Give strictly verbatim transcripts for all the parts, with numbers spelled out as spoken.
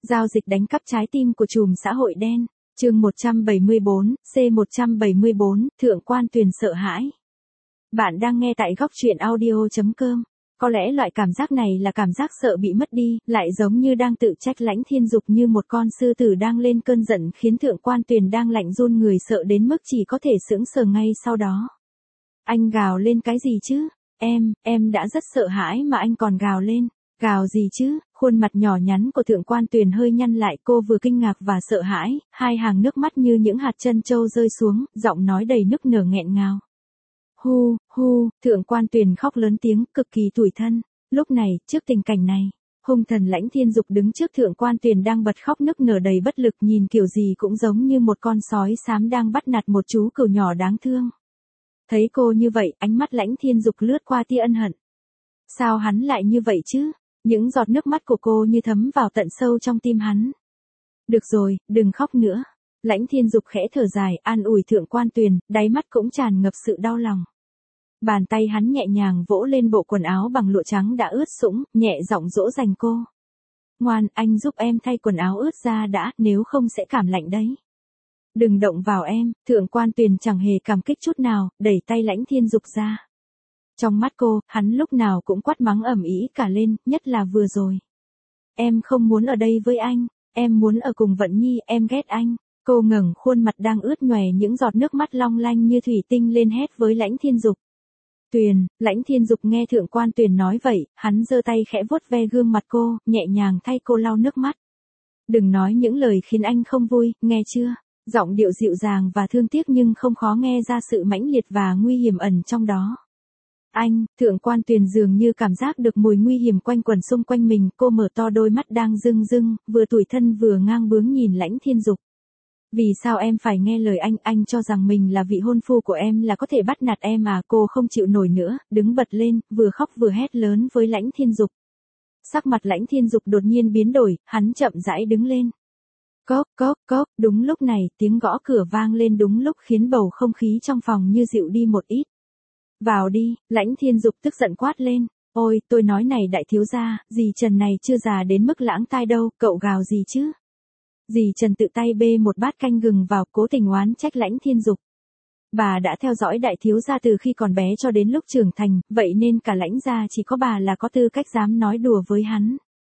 Giao dịch đánh cắp trái tim của trùm xã hội đen. Chương một trăm bảy mươi bốn, C một trăm bảy mươi bốn, Thượng quan Tuyền sợ hãi. Bạn đang nghe tại góc truyện audio chấm com. Có lẽ loại cảm giác này là cảm giác sợ bị mất đi, lại giống như đang tự trách Lãnh Thiên Dục như một con sư tử đang lên cơn giận, khiến Thượng quan Tuyền đang lạnh run người sợ đến mức chỉ có thể sững sờ ngay sau đó. Anh gào lên cái gì chứ? Em, em đã rất sợ hãi mà anh còn gào lên. Gào gì chứ? Khuôn mặt nhỏ nhắn của Thượng quan Tuyền hơi nhăn lại, cô vừa kinh ngạc và sợ hãi, hai hàng nước mắt như những hạt trân châu rơi xuống, giọng nói đầy nức nở nghẹn ngào. Hu, hu, Thượng quan Tuyền khóc lớn tiếng, cực kỳ tủi thân. Lúc này, trước tình cảnh này, hung thần Lãnh Thiên Dục đứng trước Thượng quan Tuyền đang bật khóc nức nở đầy bất lực, nhìn kiểu gì cũng giống như một con sói xám đang bắt nạt một chú cừu nhỏ đáng thương. Thấy cô như vậy, ánh mắt Lãnh Thiên Dục lướt qua tia ân hận. Sao hắn lại như vậy chứ? Những giọt nước mắt của cô như thấm vào tận sâu trong tim hắn. Được rồi, đừng khóc nữa. Lãnh Thiên Dục khẽ thở dài, an ủi Thượng quan Tuyền, đáy mắt cũng tràn ngập sự đau lòng. Bàn tay hắn nhẹ nhàng vỗ lên bộ quần áo bằng lụa trắng đã ướt sũng, nhẹ giọng dỗ dành cô. Ngoan, anh giúp em thay quần áo ướt ra đã, nếu không sẽ cảm lạnh đấy. Đừng động vào em. Thượng quan Tuyền chẳng hề cảm kích chút nào, đẩy tay Lãnh Thiên Dục ra. Trong mắt cô, hắn lúc nào cũng quát mắng ầm ĩ cả lên, nhất là vừa rồi. Em không muốn ở đây với anh, em muốn ở cùng Vận Nhi, em ghét anh. Cô ngẩng khuôn mặt đang ướt nhòe những giọt nước mắt long lanh như thủy tinh lên hét với Lãnh Thiên Dục. Tuyền, Lãnh Thiên Dục nghe Thượng quan Tuyền nói vậy, hắn giơ tay khẽ vuốt ve gương mặt cô, nhẹ nhàng thay cô lau nước mắt. Đừng nói những lời khiến anh không vui, nghe chưa? Giọng điệu dịu dàng và thương tiếc nhưng không khó nghe ra sự mãnh liệt và nguy hiểm ẩn trong đó. Anh, Thượng quan Tuyền dường như cảm giác được mùi nguy hiểm quanh quẩn xung quanh mình, cô mở to đôi mắt đang rưng rưng, vừa tủi thân vừa ngang bướng nhìn Lãnh Thiên Dục. Vì sao em phải nghe lời anh, anh cho rằng mình là vị hôn phu của em là có thể bắt nạt em à? Cô không chịu nổi nữa, đứng bật lên, vừa khóc vừa hét lớn với Lãnh Thiên Dục. Sắc mặt Lãnh Thiên Dục đột nhiên biến đổi, hắn chậm rãi đứng lên. Cốc, cốc, cốc, đúng lúc này, tiếng gõ cửa vang lên đúng lúc khiến bầu không khí trong phòng như dịu đi một ít. Vào đi, Lãnh Thiên Dục tức giận quát lên. Ôi, tôi nói này đại thiếu gia, dì Trần này chưa già đến mức lãng tai đâu, cậu gào gì chứ? Dì Trần tự tay bê một bát canh gừng vào, cố tình oán trách Lãnh Thiên Dục. Bà đã theo dõi đại thiếu gia từ khi còn bé cho đến lúc trưởng thành, vậy nên cả Lãnh gia chỉ có bà là có tư cách dám nói đùa với hắn.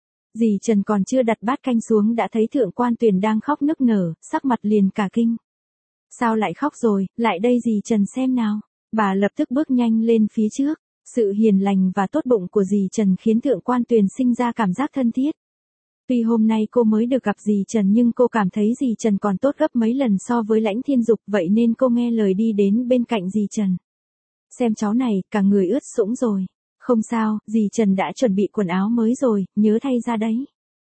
Dì Trần còn chưa đặt bát canh xuống đã thấy Thượng quan Tuyền đang khóc nức nở, sắc mặt liền cả kinh. Sao lại khóc rồi, lại đây dì Trần xem nào. Bà lập tức bước nhanh lên phía trước, sự hiền lành và tốt bụng của dì Trần khiến Thượng quan Tuyền sinh ra cảm giác thân thiết. Tuy hôm nay cô mới được gặp dì Trần nhưng cô cảm thấy dì Trần còn tốt gấp mấy lần so với Lãnh Thiên Dục, vậy nên cô nghe lời đi đến bên cạnh dì Trần. Xem cháu này, cả người ướt sũng rồi. Không sao, dì Trần đã chuẩn bị quần áo mới rồi, nhớ thay ra đấy.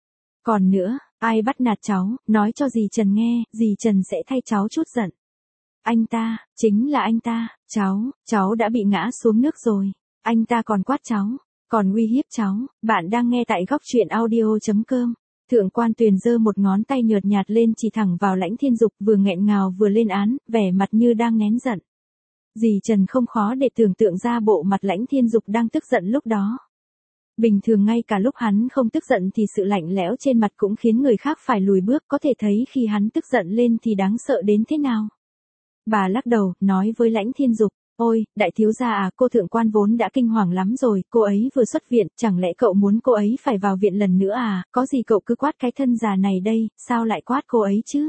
Còn nữa, ai bắt nạt cháu, nói cho dì Trần nghe, dì Trần sẽ thay cháu chút giận. Anh ta, chính là anh ta, cháu, cháu đã bị ngã xuống nước rồi. Anh ta còn quát cháu, còn uy hiếp cháu. Bạn đang nghe tại góc truyện audio chấm com. Thượng quan Tuyền giơ một ngón tay nhợt nhạt lên chỉ thẳng vào Lãnh Thiên Dục, vừa nghẹn ngào vừa lên án, vẻ mặt như đang nén giận. Dì Trần không khó để tưởng tượng ra bộ mặt Lãnh Thiên Dục đang tức giận lúc đó. Bình thường ngay cả lúc hắn không tức giận thì sự lạnh lẽo trên mặt cũng khiến người khác phải lùi bước, có thể thấy khi hắn tức giận lên thì đáng sợ đến thế nào. Bà lắc đầu, nói với Lãnh Thiên Dục, ôi, đại thiếu gia à, cô thượng quan vốn đã kinh hoàng lắm rồi, cô ấy vừa xuất viện, chẳng lẽ cậu muốn cô ấy phải vào viện lần nữa à, có gì cậu cứ quát cái thân già này đây, sao lại quát cô ấy chứ?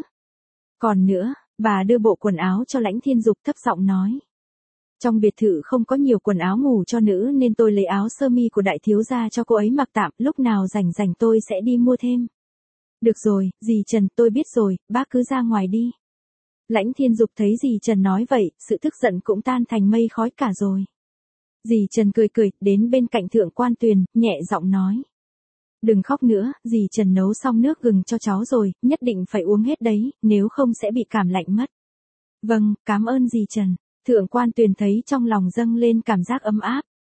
Còn nữa, bà đưa bộ quần áo cho Lãnh Thiên Dục thấp giọng nói. Trong biệt thự không có nhiều quần áo ngủ cho nữ nên tôi lấy áo sơ mi của đại thiếu gia cho cô ấy mặc tạm, lúc nào rảnh rảnh tôi sẽ đi mua thêm. Được rồi, dì Trần, tôi biết rồi, bác cứ ra ngoài đi. Lãnh Thiên Dục thấy dì Trần nói vậy, sự tức giận cũng tan thành mây khói cả rồi. Dì Trần cười cười, đến bên cạnh Thượng quan Tuyền, nhẹ giọng nói. Đừng khóc nữa, dì Trần nấu xong nước gừng cho cháu rồi, nhất định phải uống hết đấy, nếu không sẽ bị cảm lạnh mất. Vâng, cảm ơn dì Trần. Thượng quan Tuyền thấy trong lòng dâng lên cảm giác ấm áp.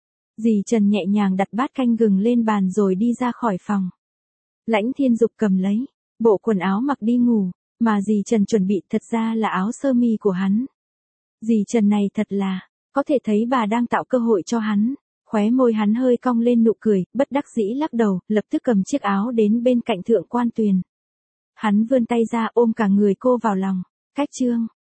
Dì Trần nhẹ nhàng đặt bát canh gừng lên bàn rồi đi ra khỏi phòng. Lãnh Thiên Dục cầm lấy bộ quần áo mặc đi ngủ, mà dì Trần chuẩn bị thật ra là áo sơ mi của hắn. Dì Trần này thật là, có thể thấy bà đang tạo cơ hội cho hắn. Khóe môi hắn hơi cong lên nụ cười, bất đắc dĩ lắc đầu, lập tức cầm chiếc áo đến bên cạnh Thượng Quan Tuyền. Hắn vươn tay ra ôm cả người cô vào lòng. Cách chương